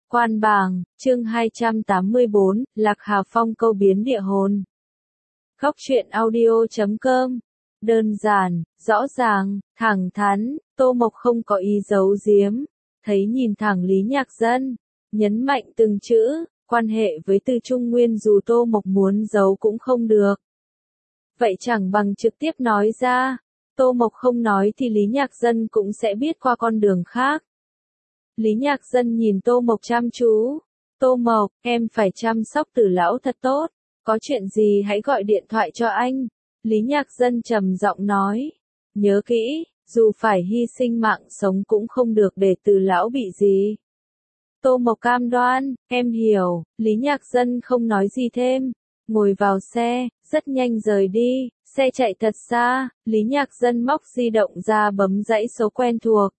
Quan Bàng, chương 284, Lạc Hà Phong câu biến địa hồn. Góc truyện audio.com. Đơn giản, rõ ràng, thẳng thắn, Tô Mộc không có ý giấu giếm, thấy nhìn thẳng Lý Nhạc Dân, nhấn mạnh từng chữ, quan hệ với Từ Trung Nguyên dù Tô Mộc muốn giấu cũng không được. Vậy chẳng bằng trực tiếp nói ra, Tô Mộc không nói thì Lý Nhạc Dân cũng sẽ biết qua con đường khác. Lý Nhạc Dân nhìn Tô Mộc chăm chú. Tô Mộc, em phải chăm sóc Từ lão thật tốt. Có chuyện gì hãy gọi điện thoại cho anh. Lý Nhạc Dân trầm giọng nói. Nhớ kỹ, dù phải hy sinh mạng sống cũng không được để Từ lão bị gì. Tô Mộc cam đoan, em hiểu. Lý Nhạc Dân không nói gì thêm. Ngồi vào xe, rất nhanh rời đi. Xe chạy thật xa, Lý Nhạc Dân móc di động ra bấm dãy số quen thuộc.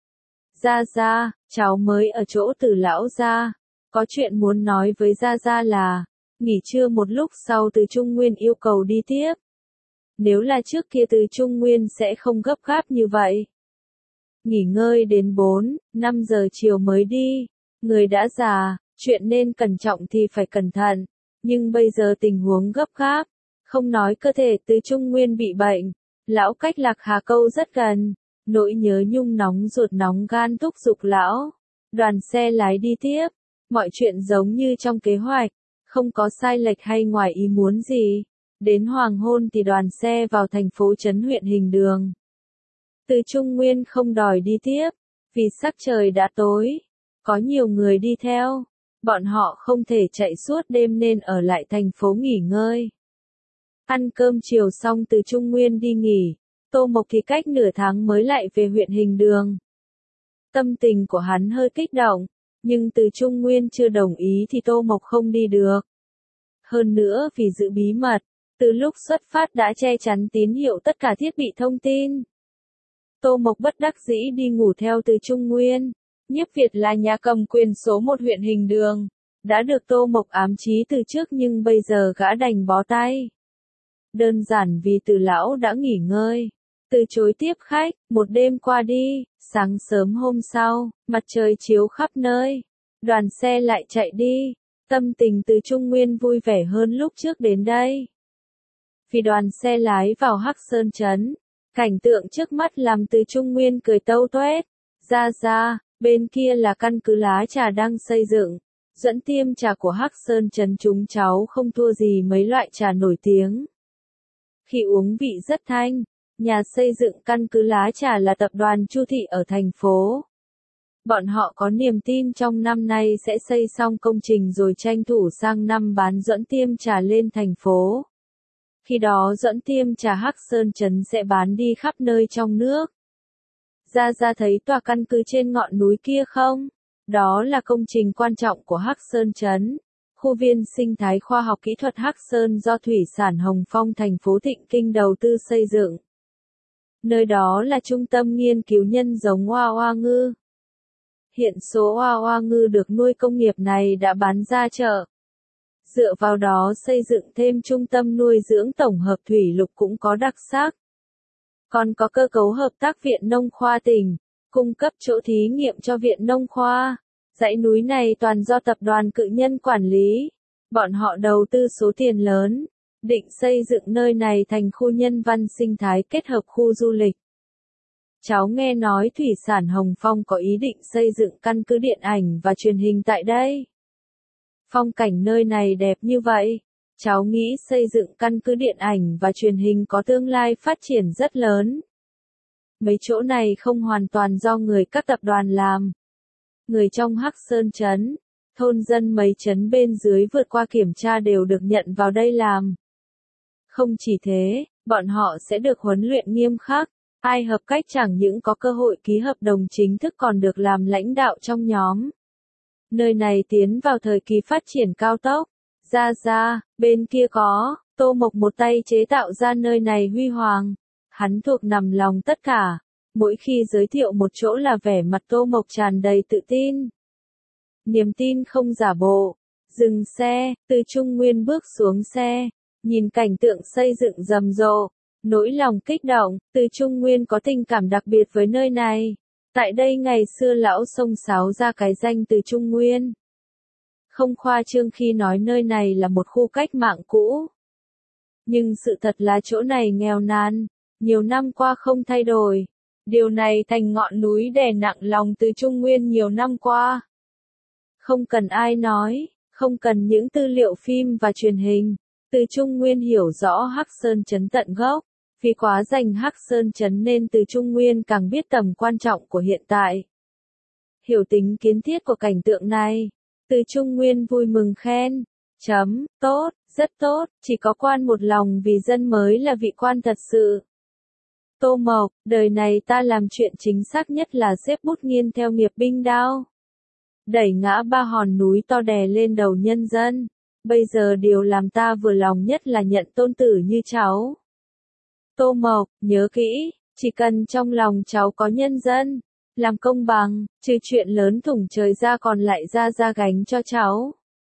Gia, cháu mới ở chỗ Từ lão gia, có chuyện muốn nói với Gia là, nghỉ trưa một lúc sau Từ Trung Nguyên yêu cầu đi tiếp. Nếu là trước kia Từ Trung Nguyên sẽ không gấp gáp như vậy. Nghỉ ngơi đến 4-5 giờ chiều mới đi, người đã già, chuyện nên cẩn trọng thì phải cẩn thận, nhưng bây giờ tình huống gấp gáp, không nói cơ thể Từ Trung Nguyên bị bệnh, lão cách Lạc Hà Câu rất gần. Nỗi nhớ nhung nóng ruột nóng gan thúc giục lão. Đoàn xe lái đi tiếp. Mọi chuyện giống như trong kế hoạch. Không có sai lệch hay ngoài ý muốn gì. Đến hoàng hôn thì đoàn xe vào thành phố Trấn huyện Hình Đường. Từ Trung Nguyên không đòi đi tiếp. Vì sắc trời đã tối. Có nhiều người đi theo. Bọn họ không thể chạy suốt đêm nên ở lại thành phố nghỉ ngơi. Ăn cơm chiều xong Từ Trung Nguyên đi nghỉ. Tô Mộc thì cách nửa tháng mới lại về huyện Hình Đường. Tâm tình của hắn hơi kích động, nhưng Từ Trung Nguyên chưa đồng ý thì Tô Mộc không đi được. Hơn nữa vì giữ bí mật, từ lúc xuất phát đã che chắn tín hiệu tất cả thiết bị thông tin. Tô Mộc bất đắc dĩ đi ngủ theo Từ Trung Nguyên. Nhiếp Việt là nhà cầm quyền số 1 huyện Hình Đường, đã được Tô Mộc ám chí từ trước nhưng bây giờ gã đành bó tay. Đơn giản vì Từ lão đã nghỉ ngơi. Từ chối tiếp khách, một đêm qua đi, sáng sớm hôm sau, mặt trời chiếu khắp nơi. Đoàn xe lại chạy đi, tâm tình Từ Trung Nguyên vui vẻ hơn lúc trước đến đây. Vì đoàn xe lái vào Hắc Sơn Trấn, cảnh tượng trước mắt làm Từ Trung Nguyên cười tâu tuét. Ra, bên kia là căn cứ lá trà đang xây dựng. Dẫn tiêm trà của Hắc Sơn Trấn chúng cháu không thua gì mấy loại trà nổi tiếng. Khi uống vị rất thanh. Nhà xây dựng căn cứ lá trà là tập đoàn Chu Thị ở thành phố. Bọn họ có niềm tin trong năm nay sẽ xây xong công trình rồi tranh thủ sang năm bán dẫn tiêm trà lên thành phố. Khi đó dẫn tiêm trà Hắc Sơn Trấn sẽ bán đi khắp nơi trong nước. Ra thấy tòa căn cứ trên ngọn núi kia không? Đó là công trình quan trọng của Hắc Sơn Trấn. Khu viên sinh thái khoa học kỹ thuật Hắc Sơn do Thủy sản Hồng Phong thành phố Thịnh Kinh đầu tư xây dựng. Nơi đó là trung tâm nghiên cứu nhân giống Hoa Hoa ngư. Hiện số Hoa Hoa ngư được nuôi công nghiệp này đã bán ra chợ. Dựa vào đó xây dựng thêm trung tâm nuôi dưỡng tổng hợp thủy lục cũng có đặc sắc. Còn có cơ cấu hợp tác Viện Nông khoa tỉnh, cung cấp chỗ thí nghiệm cho Viện Nông khoa. Dãy núi này toàn do tập đoàn Cự Nhân quản lý. Bọn họ đầu tư số tiền lớn. Định xây dựng nơi này thành khu nhân văn sinh thái kết hợp khu du lịch. Cháu nghe nói Thủy sản Hồng Phong có ý định xây dựng căn cứ điện ảnh và truyền hình tại đây. Phong cảnh nơi này đẹp như vậy. Cháu nghĩ xây dựng căn cứ điện ảnh và truyền hình có tương lai phát triển rất lớn. Mấy chỗ này không hoàn toàn do người các tập đoàn làm. Người trong Hắc Sơn Trấn, thôn dân mấy trấn bên dưới vượt qua kiểm tra đều được nhận vào đây làm. Không chỉ thế, bọn họ sẽ được huấn luyện nghiêm khắc, ai hợp cách chẳng những có cơ hội ký hợp đồng chính thức còn được làm lãnh đạo trong nhóm. Nơi này tiến vào thời kỳ phát triển cao tốc. Ra, bên kia có, Tô Mộc một tay chế tạo ra nơi này huy hoàng. Hắn thuộc nằm lòng tất cả, mỗi khi giới thiệu một chỗ là vẻ mặt Tô Mộc tràn đầy tự tin. Niềm tin không giả bộ. Dừng xe, Từ Trung Nguyên bước xuống xe. Nhìn cảnh tượng xây dựng rầm rộ, nỗi lòng kích động, Từ Trung Nguyên có tình cảm đặc biệt với nơi này. Tại đây ngày xưa lão xông xáo ra cái danh từ Trung Nguyên. Không khoa trương khi nói nơi này là một khu cách mạng cũ. Nhưng sự thật là chỗ này nghèo nàn, nhiều năm qua không thay đổi. Điều này thành ngọn núi đè nặng lòng từ Trung Nguyên nhiều năm qua. Không cần ai nói, không cần những tư liệu phim và truyền hình, từ Trung Nguyên hiểu rõ Hắc Sơn Trấn tận gốc. Vì quá dành Hắc Sơn Trấn nên từ Trung Nguyên càng biết tầm quan trọng của hiện tại. Hiểu tính kiến thiết của cảnh tượng này, từ Trung Nguyên vui mừng khen. Tốt, rất tốt, chỉ có quan một lòng vì dân mới là vị quan thật sự. Tô Mộc, đời này ta làm chuyện chính xác nhất là xếp bút nghiên theo nghiệp binh đao. Đẩy ngã ba hòn núi to đè lên đầu nhân dân. Bây giờ điều làm ta vừa lòng nhất là nhận tôn tử như cháu. Tô Mộc, nhớ kỹ, chỉ cần trong lòng cháu có nhân dân, làm công bằng, trừ chuyện lớn thủng trời ra còn lại ra gánh cho cháu.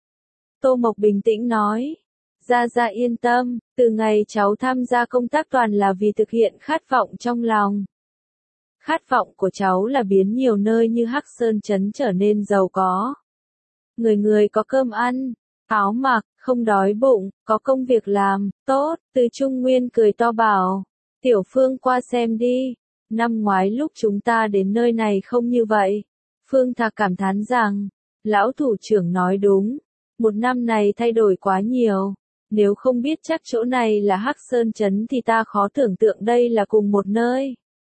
Tô Mộc bình tĩnh nói, ra yên tâm, từ ngày cháu tham gia công tác toàn là vì thực hiện khát vọng trong lòng. Khát vọng của cháu là biến nhiều nơi như Hắc Sơn Trấn trở nên giàu có. Người người có cơm ăn, áo mặc, không đói bụng, có công việc làm, tốt, từ Trung Nguyên cười to bảo, Tiểu Phương qua xem đi, năm ngoái lúc chúng ta đến nơi này không như vậy. Phương Thạc cảm thán rằng, lão thủ trưởng nói đúng, một năm này thay đổi quá nhiều, nếu không biết chắc chỗ này là Hắc Sơn Trấn thì ta khó tưởng tượng đây là cùng một nơi.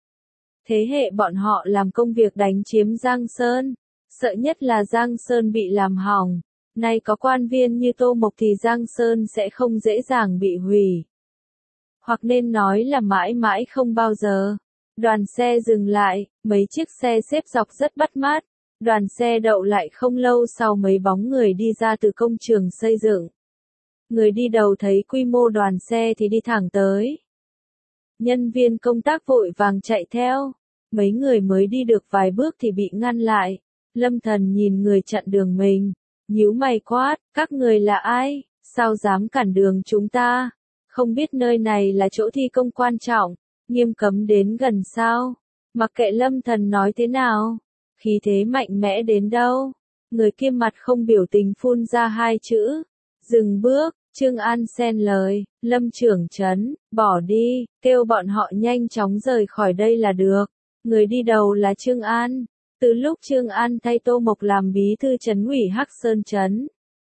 Thế hệ bọn họ làm công việc đánh chiếm Giang Sơn, sợ nhất là Giang Sơn bị làm hỏng. Nay có quan viên như Tô Mộc thì Giang Sơn sẽ không dễ dàng bị hủy. Hoặc nên nói là mãi mãi không bao giờ. Đoàn xe dừng lại, mấy chiếc xe xếp dọc rất bắt mắt. Đoàn xe đậu lại không lâu sau mấy bóng người đi ra từ công trường xây dựng. Người đi đầu thấy quy mô đoàn xe thì đi thẳng tới. Nhân viên công tác vội vàng chạy theo. Mấy người mới đi được vài bước thì bị ngăn lại. Lâm Thần nhìn người chặn đường mình. Nhíu mày quát, các người là ai, sao dám cản đường chúng ta, không biết nơi này là chỗ thi công quan trọng, nghiêm cấm đến gần sao, mặc kệ Lâm Thần nói thế nào, khí thế mạnh mẽ đến đâu, người kia mặt không biểu tình phun ra hai chữ, dừng bước, Trương An xen lời, Lâm trưởng trấn, bỏ đi, kêu bọn họ nhanh chóng rời khỏi đây là được, người đi đầu là Trương An. Từ lúc Trương An thay Tô Mộc làm bí thư trấn ủy Hắc Sơn Trấn,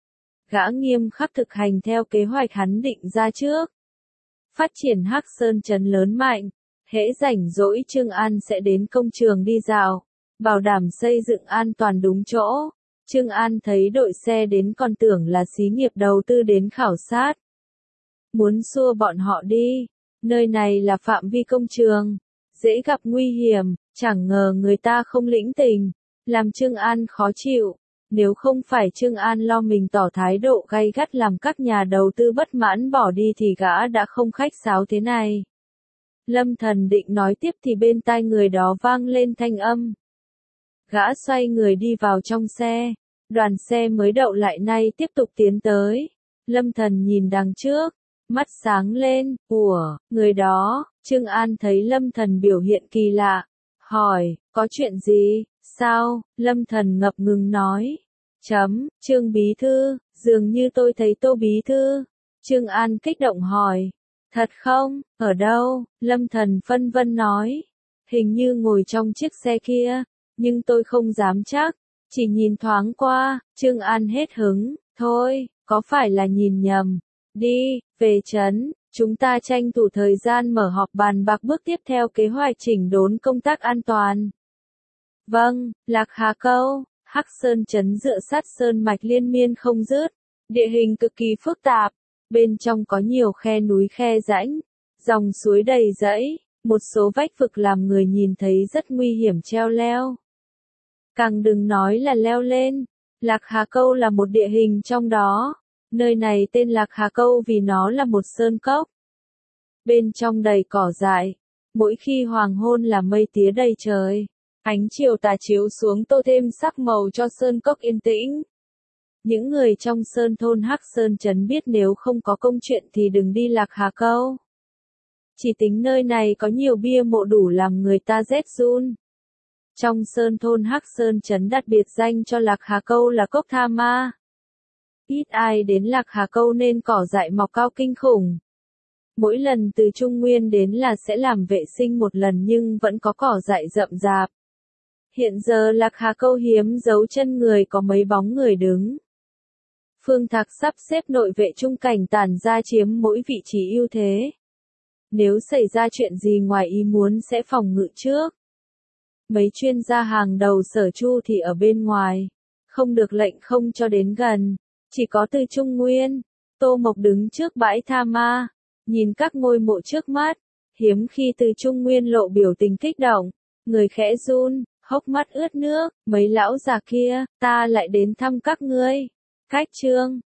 gã nghiêm khắc thực hành theo kế hoạch hắn định ra trước. Phát triển Hắc Sơn Trấn lớn mạnh, hễ rảnh rỗi Trương An sẽ đến công trường đi dạo, bảo đảm xây dựng an toàn đúng chỗ. Trương An thấy đội xe đến còn tưởng là xí nghiệp đầu tư đến khảo sát. Muốn xua bọn họ đi, nơi này là phạm vi công trường, dễ gặp nguy hiểm. Chẳng ngờ người ta không lĩnh tình, làm Trương An khó chịu, nếu không phải Trương An lo mình tỏ thái độ gay gắt làm các nhà đầu tư bất mãn bỏ đi thì gã đã không khách sáo thế này. Lâm Thần định nói tiếp thì bên tai người đó vang lên thanh âm. Gã xoay người đi vào trong xe, đoàn xe mới đậu lại nay tiếp tục tiến tới. Lâm Thần nhìn đằng trước, mắt sáng lên, người đó, Trương An thấy Lâm Thần biểu hiện kỳ lạ. Hỏi, có chuyện gì, sao, Lâm Thần ngập ngừng nói. Trương bí thư, dường như tôi thấy Tô bí thư. Trương An kích động hỏi. Thật không, ở đâu, Lâm Thần phân vân nói. Hình như ngồi trong chiếc xe kia, nhưng tôi không dám chắc. Chỉ nhìn thoáng qua, Trương An hết hứng, thôi, có phải là nhìn nhầm. Đi, về trấn. Chúng ta tranh thủ thời gian mở họp bàn bạc bước tiếp theo kế hoạch chỉnh đốn công tác an toàn. Vâng, Lạc Hà Câu, Hắc Sơn Trấn dựa sát sơn mạch liên miên không dứt, địa hình cực kỳ phức tạp, bên trong có nhiều khe núi khe rãnh, dòng suối đầy rẫy, một số vách vực làm người nhìn thấy rất nguy hiểm treo leo. Càng đừng nói là leo lên, Lạc Hà Câu là một địa hình trong đó. Nơi này tên Lạc Hà Câu vì nó là một sơn cốc. Bên trong đầy cỏ dại, mỗi khi hoàng hôn là mây tía đầy trời, ánh chiều tà chiếu xuống tô thêm sắc màu cho sơn cốc yên tĩnh. Những người trong sơn thôn Hắc Sơn Trấn biết nếu không có công chuyện thì đừng đi Lạc Hà Câu. Chỉ tính nơi này có nhiều bia mộ đủ làm người ta rét run. Trong sơn thôn Hắc Sơn Trấn đặt biệt danh cho Lạc Hà Câu là Cốc Tha Ma. Ít ai đến Lạc Hà Câu nên cỏ dại mọc cao kinh khủng. Mỗi lần từ Trung Nguyên đến là sẽ làm vệ sinh một lần nhưng vẫn có cỏ dại rậm rạp. Hiện giờ Lạc Hà Câu hiếm dấu chân người có mấy bóng người đứng. Phương Thạc sắp xếp nội vệ trung cảnh tản ra chiếm mỗi vị trí ưu thế. Nếu xảy ra chuyện gì ngoài ý muốn sẽ phòng ngự trước. Mấy chuyên gia hàng đầu Sở Chu thì ở bên ngoài, không được lệnh không cho đến gần, chỉ có từ Trung Nguyên. Tô Mộc đứng trước bãi Tha Ma, nhìn các ngôi mộ trước mắt, hiếm khi từ Trung Nguyên lộ biểu tình kích động, người khẽ run, hốc mắt ướt nước, mấy lão già kia, ta lại đến thăm các ngươi. Cách chương